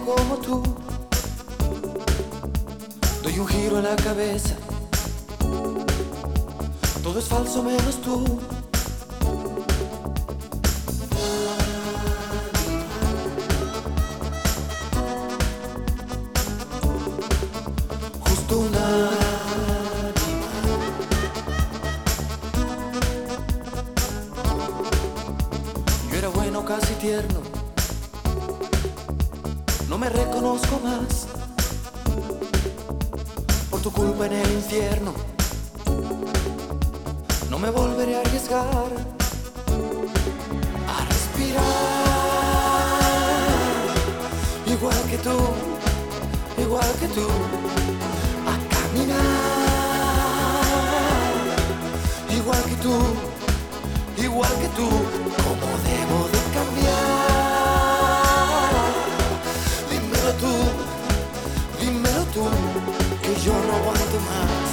como tú. Doy un giro en la cabeza, todo es falso menos tú. Justo una yo era bueno, casi tierno, no me reconozco más. Por tu culpa en el infierno no me volveré a arriesgar a respirar. Igual que tú, igual que tú, a caminar. Igual que tú, igual que tú, ¿cómo debo de cambiar? Dímelo tú, que yo no aguanto más,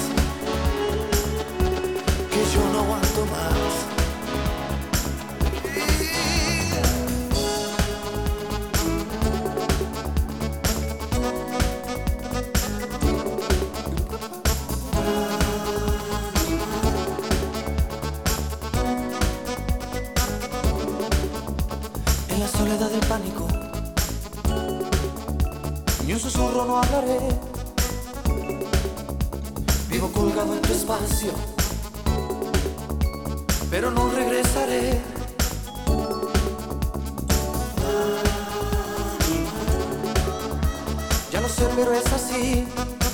que yo no aguanto más. En la soledad del pánico, ni un susurro no hablaré. Vivo colgado en tu espacio, pero no regresaré. Ya lo sé, pero es así.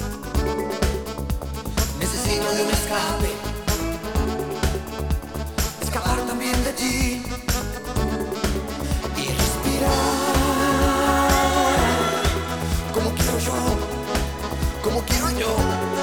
Necesito de un escape, escapar también de ti y respirar como quiero yo, como quiero yo.